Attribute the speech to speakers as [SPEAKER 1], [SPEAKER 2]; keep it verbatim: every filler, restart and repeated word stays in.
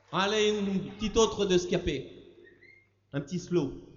[SPEAKER 1] Allez, une petite autre de Scapé. Un petit slow.